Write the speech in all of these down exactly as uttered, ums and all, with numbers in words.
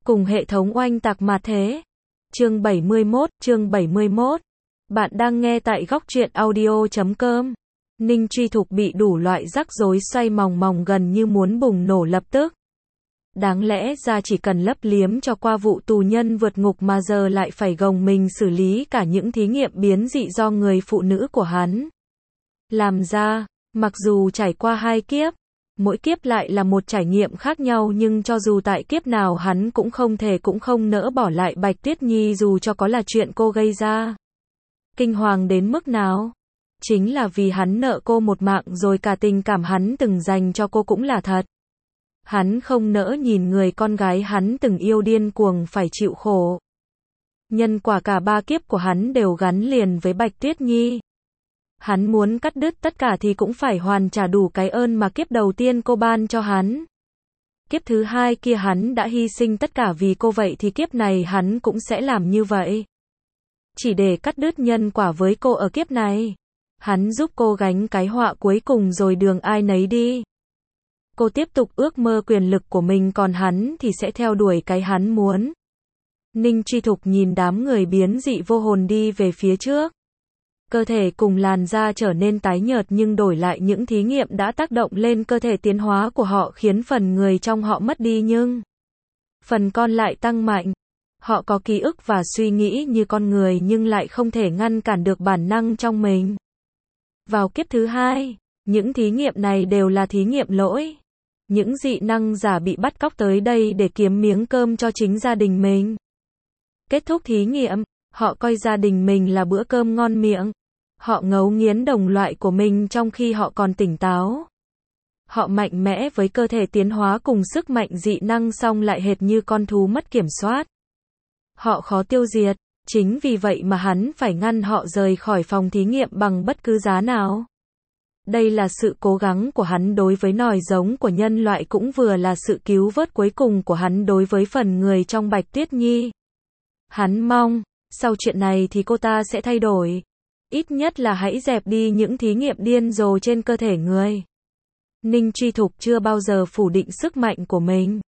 cùng hệ thống oanh tạc mà thế. Chương bảy mươi mốt, chương bảy mươi mốt. Bạn đang nghe tại góc truyện audio chấm com. Ninh Truy Thục bị đủ loại rắc rối xoay mòng mòng gần như muốn bùng nổ lập tức. Đáng lẽ ra chỉ cần lấp liếm cho qua vụ tù nhân vượt ngục mà giờ lại phải gồng mình xử lý cả những thí nghiệm biến dị do người phụ nữ của hắn làm ra. Mặc dù trải qua hai kiếp, mỗi kiếp lại là một trải nghiệm khác nhau, nhưng cho dù tại kiếp nào hắn cũng không thể cũng không nỡ bỏ lại Bạch Tuyết Nhi dù cho có là chuyện cô gây ra. Kinh hoàng đến mức nào? Chính là vì hắn nợ cô một mạng rồi cả tình cảm hắn từng dành cho cô cũng là thật. Hắn không nỡ nhìn người con gái hắn từng yêu điên cuồng phải chịu khổ. Nhân quả cả ba kiếp của hắn đều gắn liền với Bạch Tuyết Nhi. Hắn muốn cắt đứt tất cả thì cũng phải hoàn trả đủ cái ơn mà kiếp đầu tiên cô ban cho hắn. Kiếp thứ hai kia hắn đã hy sinh tất cả vì cô, vậy thì kiếp này hắn cũng sẽ làm như vậy. Chỉ để cắt đứt nhân quả với cô ở kiếp này. Hắn giúp cô gánh cái họa cuối cùng rồi đường ai nấy đi. Cô tiếp tục ước mơ quyền lực của mình, còn hắn thì sẽ theo đuổi cái hắn muốn. Ninh Truy Thục nhìn đám người biến dị vô hồn đi về phía trước. Cơ thể cùng làn da trở nên tái nhợt, nhưng đổi lại những thí nghiệm đã tác động lên cơ thể tiến hóa của họ khiến phần người trong họ mất đi nhưng phần còn lại tăng mạnh. Họ có ký ức và suy nghĩ như con người nhưng lại không thể ngăn cản được bản năng trong mình. Vào kiếp thứ hai, những thí nghiệm này đều là thí nghiệm lỗi. Những dị năng giả bị bắt cóc tới đây để kiếm miếng cơm cho chính gia đình mình. Kết thúc thí nghiệm, họ coi gia đình mình là bữa cơm ngon miệng. Họ ngấu nghiến đồng loại của mình trong khi họ còn tỉnh táo. Họ mạnh mẽ với cơ thể tiến hóa cùng sức mạnh dị năng, song lại hệt như con thú mất kiểm soát. Họ khó tiêu diệt, chính vì vậy mà hắn phải ngăn họ rời khỏi phòng thí nghiệm bằng bất cứ giá nào. Đây là sự cố gắng của hắn đối với nòi giống của nhân loại, cũng vừa là sự cứu vớt cuối cùng của hắn đối với phần người trong Bạch Tuyết Nhi. Hắn mong, sau chuyện này thì cô ta sẽ thay đổi. Ít nhất là hãy dẹp đi những thí nghiệm điên rồ trên cơ thể người. Ninh Truy Thục chưa bao giờ phủ định sức mạnh của mình.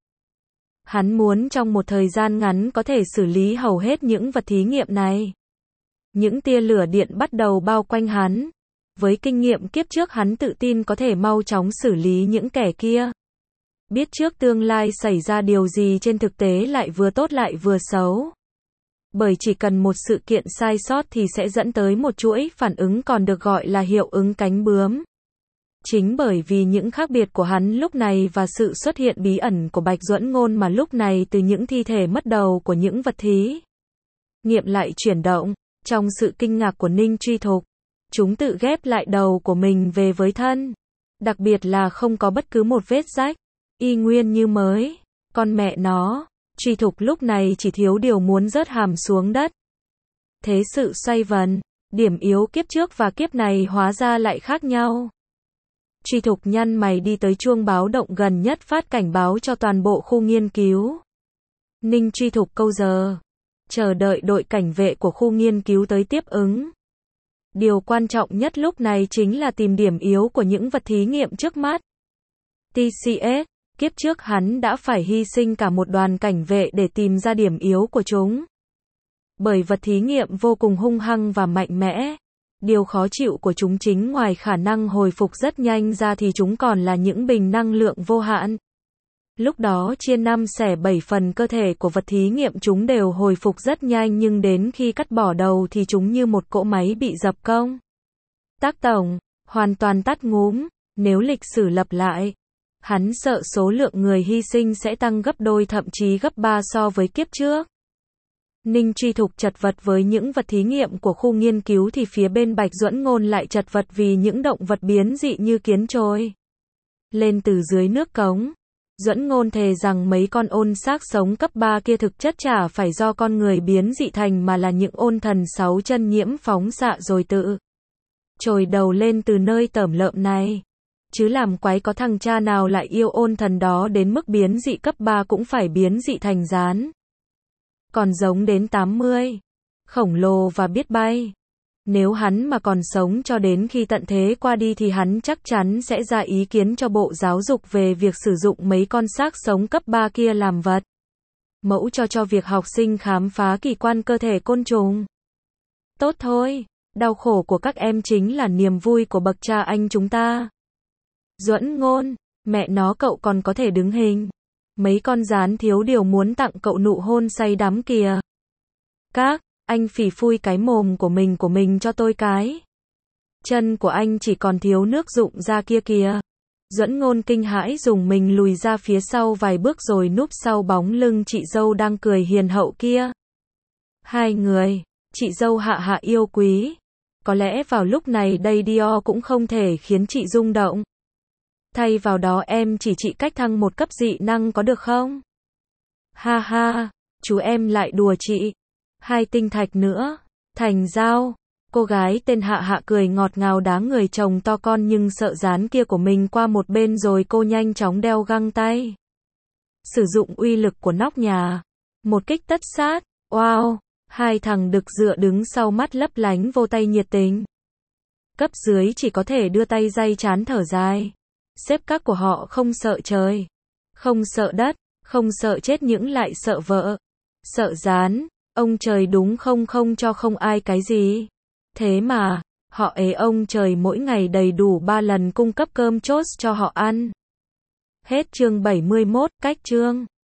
Hắn muốn trong một thời gian ngắn có thể xử lý hầu hết những vật thí nghiệm này. Những tia lửa điện bắt đầu bao quanh hắn. Với kinh nghiệm kiếp trước, hắn tự tin có thể mau chóng xử lý những kẻ kia. Biết trước tương lai xảy ra điều gì trên thực tế lại vừa tốt lại vừa xấu. Bởi chỉ cần một sự kiện sai sót thì sẽ dẫn tới một chuỗi phản ứng còn được gọi là hiệu ứng cánh bướm. Chính bởi vì những khác biệt của hắn lúc này và sự xuất hiện bí ẩn của Bạch Duẫn Ngôn mà lúc này từ những thi thể mất đầu của những vật thí nghiệm lại chuyển động. Trong sự kinh ngạc của Ninh Truy Thục, chúng tự ghép lại đầu của mình về với thân. Đặc biệt là không có bất cứ một vết rách, y nguyên như mới. Con mẹ nó, Truy Thục lúc này chỉ thiếu điều muốn rớt hàm xuống đất. Thế sự xoay vần, điểm yếu kiếp trước và kiếp này hóa ra lại khác nhau. Truy Thục nhăn mày đi tới chuông báo động gần nhất phát cảnh báo cho toàn bộ khu nghiên cứu. Ninh Truy Thục câu giờ, chờ đợi đội cảnh vệ của khu nghiên cứu tới tiếp ứng. Điều quan trọng nhất lúc này chính là tìm điểm yếu của những vật thí nghiệm trước mắt. tê xê ét, kiếp trước hắn đã phải hy sinh cả một đoàn cảnh vệ để tìm ra điểm yếu của chúng. Bởi vật thí nghiệm vô cùng hung hăng và mạnh mẽ. Điều khó chịu của chúng chính ngoài khả năng hồi phục rất nhanh ra thì chúng còn là những bình năng lượng vô hạn. Lúc đó chia năm xẻ bảy phần cơ thể của vật thí nghiệm chúng đều hồi phục rất nhanh, nhưng đến khi cắt bỏ đầu thì chúng như một cỗ máy bị dập công tắc tổng, hoàn toàn tắt ngúm. Nếu lịch sử lặp lại, hắn sợ số lượng người hy sinh sẽ tăng gấp đôi thậm chí gấp ba so với kiếp trước. Ninh Truy Thục chật vật với những vật thí nghiệm của khu nghiên cứu thì phía bên Bạch Duẫn Ngôn lại chật vật vì những động vật biến dị như kiến trôi lên từ dưới nước cống. Duẫn Ngôn thề rằng mấy con ôn xác sống cấp ba kia thực chất chả phải do con người biến dị thành mà là những ôn thần sáu chân nhiễm phóng xạ rồi tự trồi đầu lên từ nơi tởm lợm này. Chứ làm quái có thằng cha nào lại yêu ôn thần đó đến mức biến dị cấp ba cũng phải biến dị thành rán. Còn giống đến tám mươi, khổng lồ và biết bay. Nếu hắn mà còn sống cho đến khi tận thế qua đi thì hắn chắc chắn sẽ ra ý kiến cho Bộ Giáo dục về việc sử dụng mấy con xác sống cấp ba kia làm vật Mẫu cho cho việc học sinh khám phá kỳ quan cơ thể côn trùng. Tốt thôi, đau khổ của các em chính là niềm vui của bậc cha anh chúng ta. Duẫn Ngôn, mẹ nó cậu còn có thể đứng hình. Mấy con gián thiếu điều muốn tặng cậu nụ hôn say đắm kìa. Các, anh phỉ phui cái mồm của mình của mình cho tôi cái. Chân của anh chỉ còn thiếu nước rụng ra kia kìa. Duẫn Ngôn kinh hãi dùng mình lùi ra phía sau vài bước rồi núp sau bóng lưng chị dâu đang cười hiền hậu kia. Hai người, chị dâu Hạ Hạ yêu quý. Có lẽ vào lúc này đây Dior cũng không thể khiến chị rung động. Thay vào đó em chỉ chị cách thăng một cấp dị năng có được không? Ha ha, chú em lại đùa chị. Hai tinh thạch nữa, thành giao. Cô gái tên Hạ Hạ cười ngọt ngào đá người chồng to con nhưng sợ dán kia của mình qua một bên rồi cô nhanh chóng đeo găng tay. Sử dụng uy lực của nóc nhà. Một kích tất sát, wow, hai thằng đực dựa đứng sau mắt lấp lánh vô tay nhiệt tình. Cấp dưới chỉ có thể đưa tay day chán thở dài. Sếp các của họ không sợ trời, không sợ đất, không sợ chết những lại sợ vợ, sợ dán, ông trời đúng không không cho không ai cái gì. Thế mà, họ ế ông trời mỗi ngày đầy đủ ba lần cung cấp cơm chốt cho họ ăn. Hết chương bảy mươi mốt, cách chương.